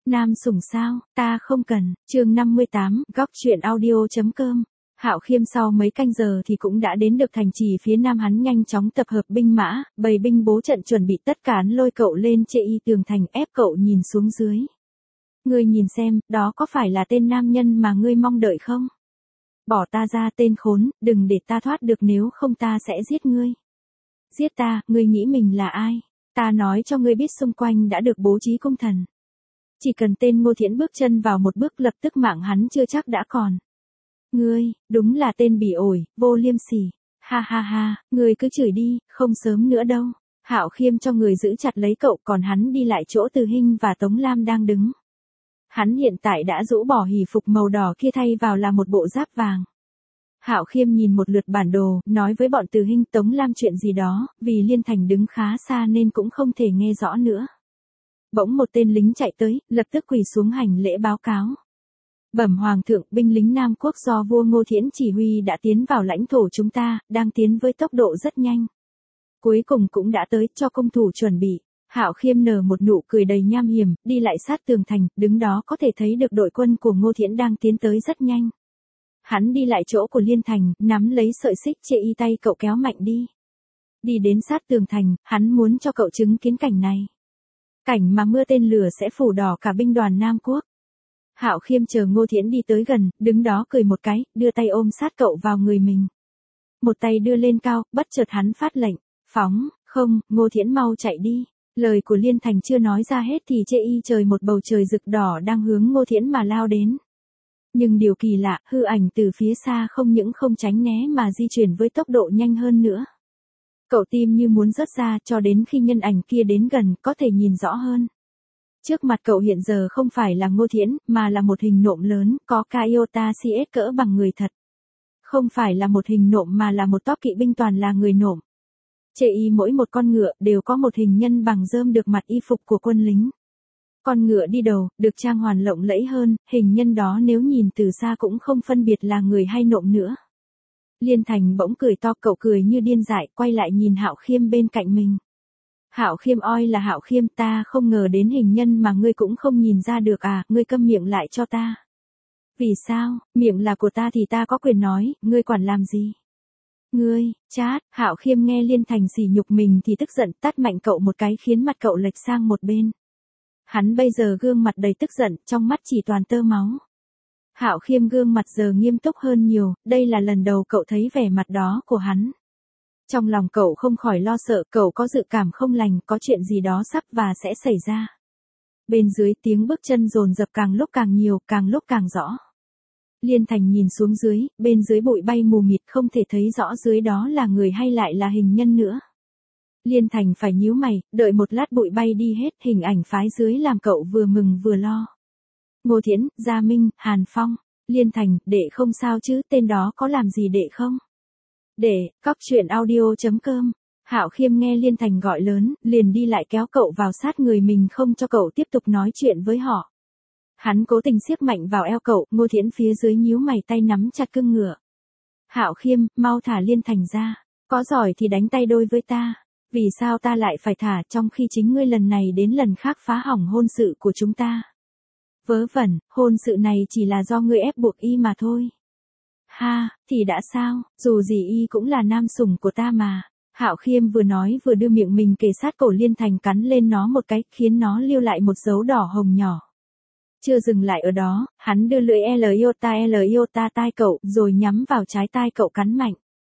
Nam sủng sao, ta không cần, chương 58, góc chuyện audio.com. Hạo Khiêm sau mấy canh giờ thì cũng đã đến được thành trì phía nam, hắn nhanh chóng tập hợp binh mã, bày binh bố trận chuẩn bị tất cả, lôi cậu lên chê y tường thành, ép cậu nhìn xuống dưới. Ngươi nhìn xem, đó có phải là tên nam nhân mà ngươi mong đợi không? Bỏ ta ra, tên khốn, đừng để ta thoát được, nếu không ta sẽ giết ngươi. Giết ta, ngươi nghĩ mình là ai? Ta nói cho ngươi biết, xung quanh đã được bố trí cung thần. Chỉ cần tên Ngô Thiễn bước chân vào một bước, lập tức mạng hắn chưa chắc đã còn. Ngươi, đúng là tên bỉ ổi, vô liêm sỉ. Ha ha ha, ngươi cứ chửi đi, không sớm nữa đâu. Hạo Khiêm cho người giữ chặt lấy cậu, còn hắn đi lại chỗ Từ Hinh và Tống Lam đang đứng. Hắn hiện tại đã rũ bỏ hỷ phục màu đỏ kia, thay vào là một bộ giáp vàng. Hạo Khiêm nhìn một lượt bản đồ, nói với bọn Từ Hinh, Tống Lam chuyện gì đó, vì Liên Thành đứng khá xa nên cũng không thể nghe rõ nữa. Bỗng một tên lính chạy tới, lập tức quỳ xuống hành lễ báo cáo. Bẩm Hoàng thượng, binh lính Nam Quốc do vua Ngô Thiễn chỉ huy đã tiến vào lãnh thổ chúng ta, đang tiến với tốc độ rất nhanh. Cuối cùng cũng đã tới, cho công thủ chuẩn bị. Hạo Khiêm nở một nụ cười đầy nham hiểm, đi lại sát tường thành, đứng đó có thể thấy được đội quân của Ngô Thiễn đang tiến tới rất nhanh. Hắn đi lại chỗ của Liên Thành, nắm lấy sợi xích chê y, tay cậu kéo mạnh đi. Đi đến sát tường thành, hắn muốn cho cậu chứng kiến cảnh này. Cảnh mà mưa tên lửa sẽ phủ đỏ cả binh đoàn Nam Quốc. Hạo Khiêm chờ Ngô Thiễn đi tới gần, đứng đó cười một cái, đưa tay ôm sát cậu vào người mình. Một tay đưa lên cao, bất chợt hắn phát lệnh, phóng, không, Ngô Thiễn mau chạy đi. Lời của Liên Thành chưa nói ra hết thì chê y trời một bầu trời rực đỏ đang hướng Ngô Thiễn mà lao đến. Nhưng điều kỳ lạ, hư ảnh từ phía xa không những không tránh né mà di chuyển với tốc độ nhanh hơn nữa. Cậu tim như muốn rớt ra, cho đến khi nhân ảnh kia đến gần, có thể nhìn rõ hơn. Trước mặt cậu hiện giờ không phải là Ngô Thiễn, mà là một hình nộm lớn, có Iota CS cỡ bằng người thật. Không phải là một hình nộm mà là một toác kỵ binh toàn là người nộm. Chê y mỗi một con ngựa đều có một hình nhân bằng rơm được mặc y phục của quân lính. Con ngựa đi đầu, được trang hoàn lộng lẫy hơn, hình nhân đó nếu nhìn từ xa cũng không phân biệt là người hay nộm nữa. Liên Thành bỗng cười to, cậu cười như điên dại, quay lại nhìn Hạo Khiêm bên cạnh mình. Hạo Khiêm, oi là Hạo Khiêm, ta không ngờ đến hình nhân mà ngươi cũng không nhìn ra được à, ngươi câm miệng lại cho ta. Vì sao, miệng là của ta thì ta có quyền nói, ngươi quản làm gì? Ngươi, chát, Hạo Khiêm nghe Liên Thành sỉ nhục mình thì tức giận, tát mạnh cậu một cái khiến mặt cậu lệch sang một bên. Hắn bây giờ gương mặt đầy tức giận, trong mắt chỉ toàn tơ máu. Hạo Khiêm gương mặt giờ nghiêm túc hơn nhiều, đây là lần đầu cậu thấy vẻ mặt đó của hắn. Trong lòng cậu không khỏi lo sợ, cậu có dự cảm không lành, có chuyện gì đó sắp và sẽ xảy ra. Bên dưới tiếng bước chân dồn dập càng lúc càng nhiều, càng lúc càng rõ. Liên Thành nhìn xuống dưới, bên dưới bụi bay mù mịt, không thể thấy rõ dưới đó là người hay lại là hình nhân nữa. Liên Thành phải nhíu mày, đợi một lát bụi bay đi hết, hình ảnh phái dưới làm cậu vừa mừng vừa lo. Ngô Thiễn, Gia Minh, Hàn Phong, Liên Thành, đệ không sao chứ, tên đó có làm gì đệ không? Đệ, góc chuyện audio.com. Hạo Khiêm nghe Liên Thành gọi lớn, liền đi lại kéo cậu vào sát người mình, không cho cậu tiếp tục nói chuyện với họ. Hắn cố tình siết mạnh vào eo cậu, Ngô Thiễn phía dưới nhíu mày, tay nắm chặt cương ngựa. Hạo Khiêm, mau thả Liên Thành ra, có giỏi thì đánh tay đôi với ta. Vì sao ta lại phải thả, trong khi chính ngươi lần này đến lần khác phá hỏng hôn sự của chúng ta? Vớ vẩn, hôn sự này chỉ là do ngươi ép buộc y mà thôi. Ha, thì đã sao, dù gì y cũng là nam sủng của ta mà. Hạo Khiêm vừa nói vừa đưa miệng mình kề sát cổ Liên Thành, cắn lên nó một cái, khiến nó lưu lại một dấu đỏ hồng nhỏ. Chưa dừng lại ở đó, hắn đưa lưỡi L-iota tai cậu, rồi nhắm vào trái tai cậu cắn mạnh.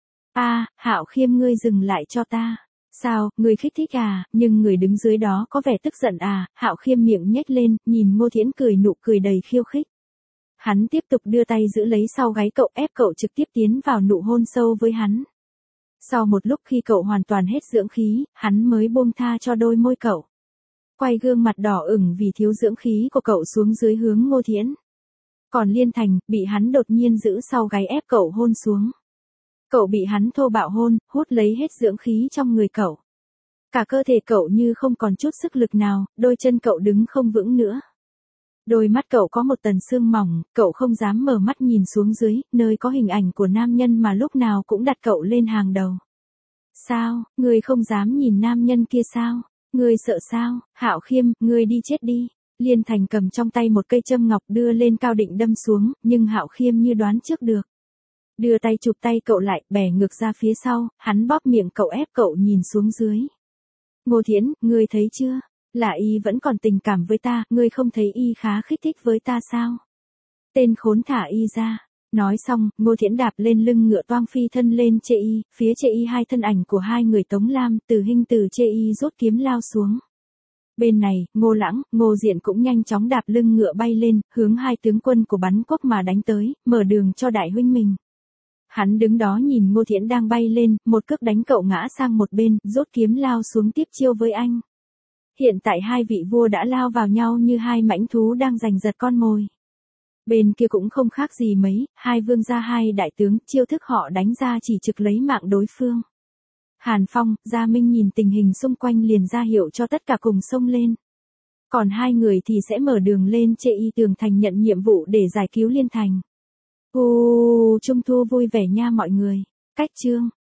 Hạo Khiêm, ngươi dừng lại cho ta. Sao, ngươi khích thích à, nhưng người đứng dưới đó có vẻ tức giận à? Hạo Khiêm miệng nhếch lên, nhìn Ngô Thiễn cười nụ cười đầy khiêu khích. Hắn tiếp tục đưa tay giữ lấy sau gáy cậu, ép cậu trực tiếp tiến vào nụ hôn sâu với hắn. Sau một lúc khi cậu hoàn toàn hết dưỡng khí, hắn mới buông tha cho đôi môi cậu. Quay gương mặt đỏ ửng vì thiếu dưỡng khí của cậu xuống dưới hướng Ngô Thiễn. Còn Liên Thành, bị hắn đột nhiên giữ sau gáy ép cậu hôn xuống. Cậu bị hắn thô bạo hôn, hút lấy hết dưỡng khí trong người cậu. Cả cơ thể cậu như không còn chút sức lực nào, đôi chân cậu đứng không vững nữa. Đôi mắt cậu có một tầng sương mỏng, cậu không dám mở mắt nhìn xuống dưới, nơi có hình ảnh của nam nhân mà lúc nào cũng đặt cậu lên hàng đầu. Sao, ngươi không dám nhìn nam nhân kia sao? Ngươi sợ sao? Hạo Khiêm, ngươi đi chết đi. Liên Thành cầm trong tay một cây châm ngọc đưa lên cao định đâm xuống, nhưng Hạo Khiêm như đoán trước được. Đưa tay chụp tay cậu lại, bẻ ngược ra phía sau, hắn bóp miệng cậu ép cậu nhìn xuống dưới. Ngô Thiến, ngươi thấy chưa? Là y vẫn còn tình cảm với ta, ngươi không thấy y khá khích thích với ta sao? Tên khốn thả y ra. Nói xong, Ngô Thiến đạp lên lưng ngựa toang phi thân lên Chê Y, phía Chê Y hai thân ảnh của hai người Tống Lam, Từ Hinh từ Chê Y rút kiếm lao xuống. Bên này, Ngô Lãng, Ngô Diện cũng nhanh chóng đạp lưng ngựa bay lên, hướng hai tướng quân của bắn quốc mà đánh tới, mở đường cho đại huynh mình. Hắn đứng đó nhìn Ngô Thiến đang bay lên, một cước đánh cậu ngã sang một bên, rút kiếm lao xuống tiếp chiêu với anh. Hiện tại hai vị vua đã lao vào nhau như hai mãnh thú đang giành giật con mồi. Bên kia cũng không khác gì mấy, hai vương gia hai đại tướng, chiêu thức họ đánh ra chỉ trực lấy mạng đối phương. Hàn Phong, Gia Minh nhìn tình hình xung quanh liền ra hiệu cho tất cả cùng xông lên. Còn hai người thì sẽ mở đường lên Chê Y tường thành nhận nhiệm vụ để giải cứu Liên Thành. Trung thu vui vẻ nha mọi người. Cách chương